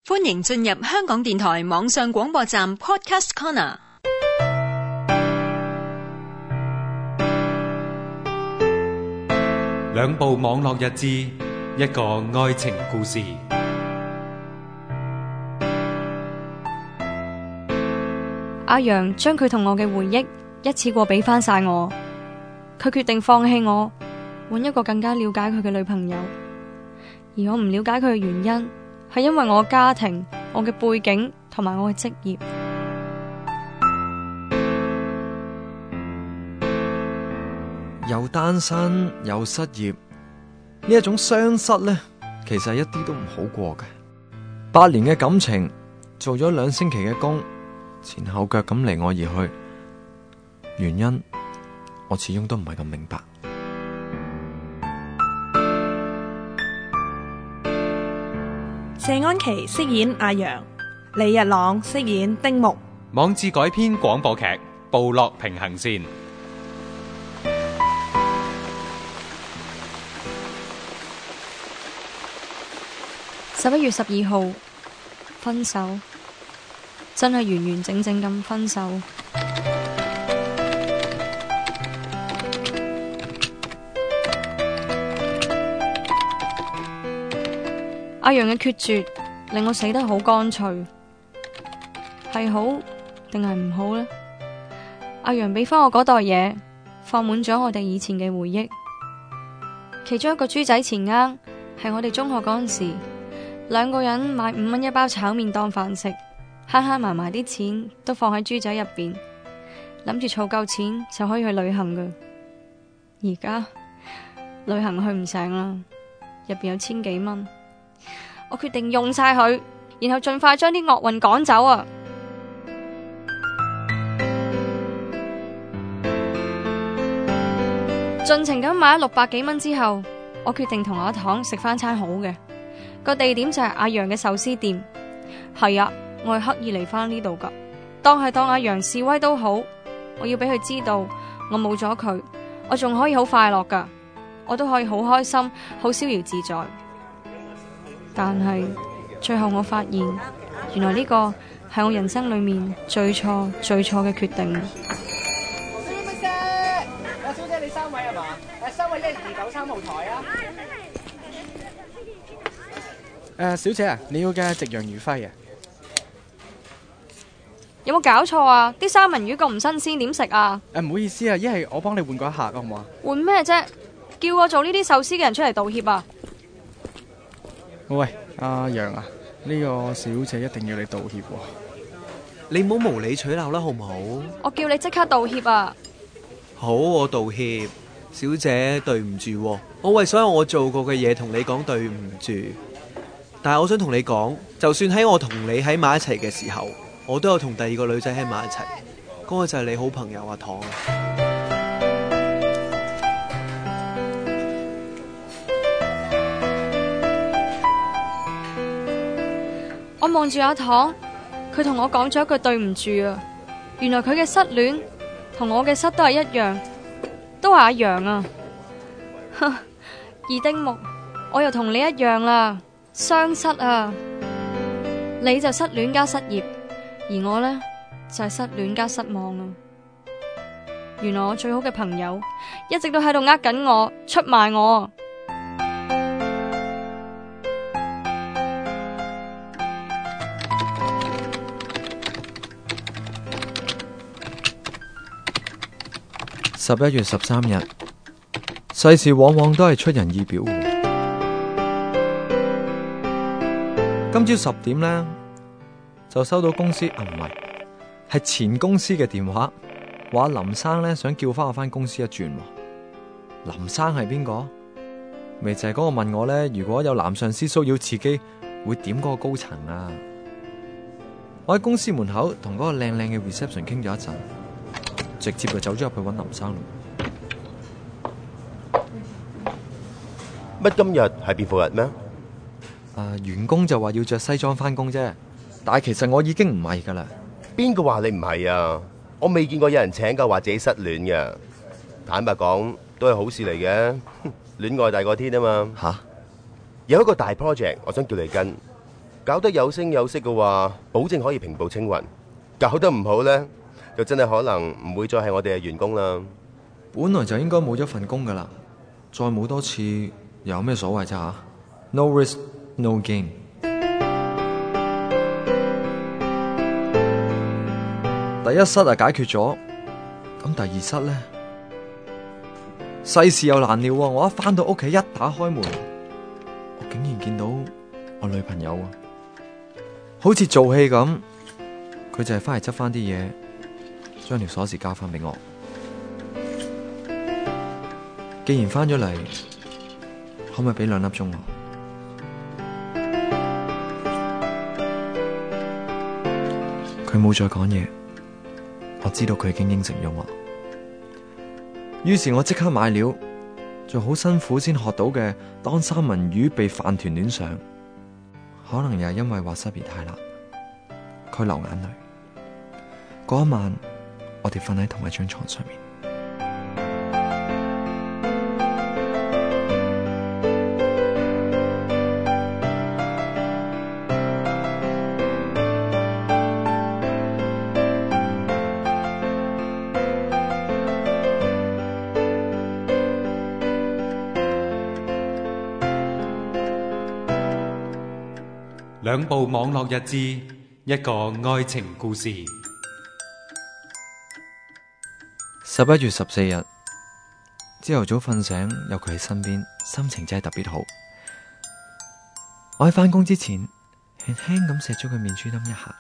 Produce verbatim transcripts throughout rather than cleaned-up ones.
歡迎進入香港電台網上廣播站 Podcast Corner。 兩部網絡日誌，一個愛情故事。 阿陽將佢同我嘅回憶一次過俾翻晒我，佢決定放棄我，揾一個更加了解佢嘅女朋友。而我唔了解佢嘅原因，係因為我嘅家庭、我嘅背景同埋我嘅職業。 又單身又失業，呢一種雙失呢，其實一啲都唔好過嘅。八年嘅感情，做咗兩星期嘅工，前後腳咁離我而去，原因我始終都唔係咁明白。 謝安琪飾演阿陽，李日朗飾演丁木。 網誌改編廣播劇《部落平衡線》。 十一月十二號分手，真係完完整整咁分手。阿陽嘅決絕令我死得好乾脆，係好定係唔好呢？阿陽俾翻我嗰袋嘢，放滿咗我哋以前嘅回憶。其中一個豬仔錢罌係我哋中學嗰陣時，兩個人買五蚊一包炒麵當飯食，慳慳埋埋啲錢都放喺豬仔入邊，諗住儲夠錢就可以去旅行㗎。而家旅行去唔成啦，入邊有千幾蚊。我決定用晒佢，然後盡快將啲惡運趕走啊！盡情咁買咗六百幾蚊之後，我決定同阿糖食翻餐好嘅。個地點就係阿陽嘅壽司店。係啊，我係刻意嚟翻呢度噶，當係當阿陽示威都好，我要俾佢知道，我冇咗佢，我仲可以好快樂噶，我都可以好開心，好逍遙自在。但係最後我發現，原來呢個係我人生裏面最錯最錯嘅決定。 小姐，阿小姐你三位係嘛？誒，三位一二九三號台啊。誒，小姐啊，你要嘅夕陽魚輝啊？ 有冇搞錯啊？啲三文魚咁唔新鮮，點食啊？ 誒，唔好意思啊，一係我幫你換個客啊，好唔好啊？ 換咩啫？叫我做呢啲壽司嘅人出嚟道歉啊！ 喂，阿陽啊，呢個小姐一定要你道歉喎。 你唔好無理取鬧啦，好唔好？ 我叫你即刻道歉啊！ 好，我道歉，小姐對唔住喎，我為所有我做過嘅嘢同你講對唔住。但係我想同你講，就算喺我同你喺埋一齊嘅時候，我都有同第二個女仔喺埋一齊，嗰個就係你好朋友阿糖。 我望住阿糖，佢同我講咗一句對唔住啊！原來佢嘅失戀同我嘅失都係一樣，都係阿陽啊！而丁木，我又同你一樣啦，雙失啊！你就失戀加失業，而我呢，就係失戀加失望啊！原來我最好嘅朋友一直都喺度呃緊我，出賣我。 十一月十三日，世事往往都係出人意表。今朝十點呢，就收到公司啊，唔係，係前公司嘅電話，話林生呢想叫翻我翻公司一轉。林生係邊個？咪就係嗰個問我呢，如果有男上司騷擾自己，會點嗰個高層啊？我喺公司門口同嗰個靚靚嘅 reception 傾咗一陣。直接就走咗入去揾林生。 乜今日係便服日咩？ 誒、呃，員工就話要着西裝翻工啫，但係其實我已經唔係噶啦。 邊個話你唔係啊？我未見過有人請假話自己失戀嘅。坦白講，都係好事嚟嘅，戀愛大過天啊嘛。 吓？ 有一個大 project，我想叫你跟， 搞得有聲有色嘅話，保證可以平步青雲；搞得唔好呢，就真係可能唔會再係我哋嘅員工啦。 本來就應該冇咗份工噶啦，再冇多次又有咩所謂啫吓 ？No risk, no gain。第一失啊解決咗，咁第二失呢？世事又難料啊！我一返到屋企，一打開門，我竟然見到我女朋友啊，好似做戲咁，佢就係返嚟執翻啲嘢，將條鎖匙交翻俾我。既然返咗嚟，可唔可以俾兩粒鐘我？佢冇再講嘢，我知道佢已經應承咗我。於是我即刻買料，做好辛苦先學到嘅當三文魚被飯團戀上，可能又係因為滑沙比太辣，佢流眼淚。嗰一晚，我哋瞓喺同一張床上面。 兩部網絡日誌，一個愛情故事。 十一月十四日，朝頭早瞓醒，有佢喺身邊，心情真係特別好。我喺返工之前，輕輕咁錫咗佢面珠墩一下。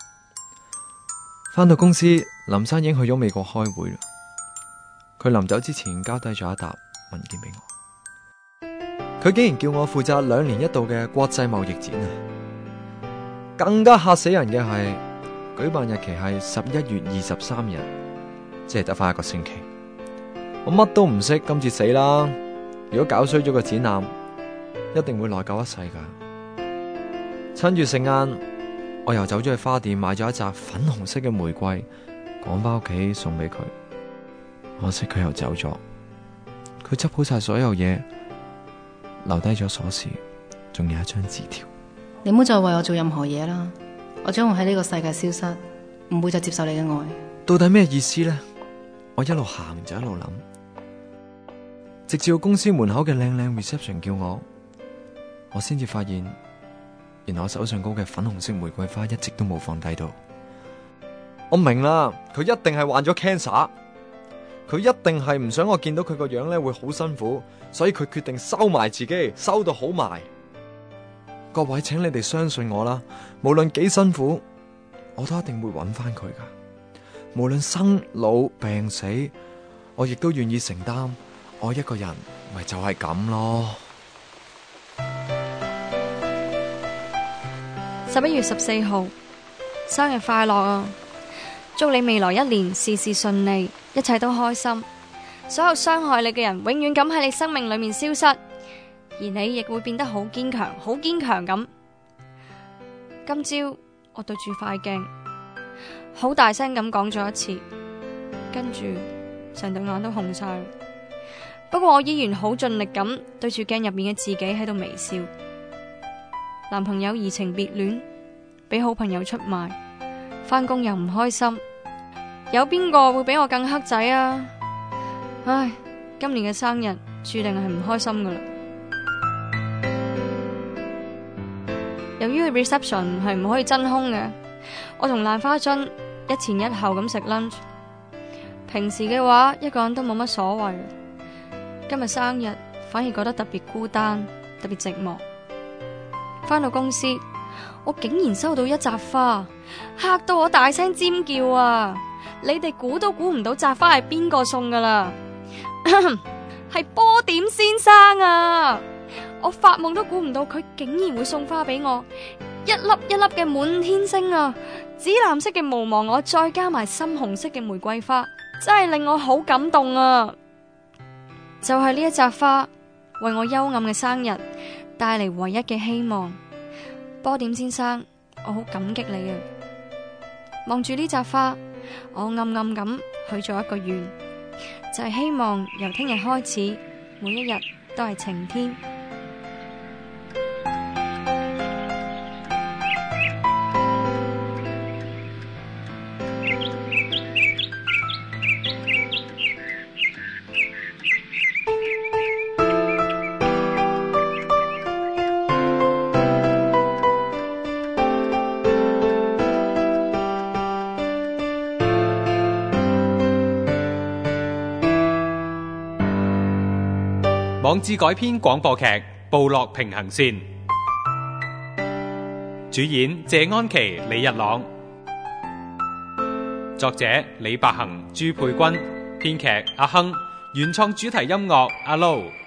返到公司，林生已經去咗美國開會啦。佢臨走之前交低咗一沓文件俾我。佢竟然叫我負責兩年一度嘅國際貿易展啊！更加嚇死人嘅係，舉辦日期係十一月二十三日，即係得翻一個星期。我乜都唔識，今次死啦！如果搞衰咗個展覽，一定會內疚一世噶。趁住食晏，我又走咗去花店買咗一紮粉紅色嘅玫瑰，趕翻屋企送俾佢。可惜佢又走咗，佢執好晒所有嘢，留低咗鎖匙，仲有一張字條。 你唔好再為我做任何嘢啦，我將會喺呢個世界消失，唔會再接受你嘅愛。 到底咩意思呢？我一路行就一路諗，直至到公司門口嘅靚靚 reception 叫我，我先至發現，原來我手上高嘅粉紅色玫瑰花一直都冇放低到。我明啦，佢一定係患咗 cancer， 佢一定係唔想我見到佢個樣咧會好辛苦，所以佢決定收埋自己，收到好埋。各位，請你哋相信我啦，無論幾辛苦，我都一定會揾翻佢噶。無論生老病死，我亦都願意承擔。我一個人咪就係咁咯。 十一月十四號，生日快樂啊！祝你未來一年事事順利，一切都開心。所有傷害你嘅人，永遠咁喺你生命裏面消失。而你亦會變得好堅強，好堅強咁。今朝我對住塊鏡，好大聲咁講咗一次，跟住成對眼都紅晒。不過我依然好盡力咁對住鏡入面嘅自己喺度微笑。男朋友移情別戀，俾好朋友出賣，返工又唔開心，有邊個會比我更黑仔啊？唉，今年嘅生日注定係唔開心噶啦。由於 reception 係唔可以真空嘅，我同蘭花樽一前一後咁食 lunch。平時嘅話，一個人都冇乜所謂，今日生日反而覺得特別孤單，特別寂寞。返到公司，我竟然收到一扎花，嚇到我大聲尖叫啊！你哋估都估唔到扎花係邊個送噶啦，係波點先生啊！我發夢都估唔到佢竟然會送花俾我，一粒一粒嘅滿天星啊！紫藍色嘅無忘我，再加埋深紅色嘅玫瑰花，真係令我好感動啊！就係呢一扎花，為我幽暗嘅生日帶嚟唯一嘅希望。波點先生，我好感激你啊！望住呢扎花，我暗暗咁許咗一個願，就係希望由聽日開始，每一日都係晴天。 網誌改編廣播劇《部落平衡線》，主演謝安琪、李日朗，作者李百行、朱佩君，編劇阿亨，原創主題音樂阿 Low。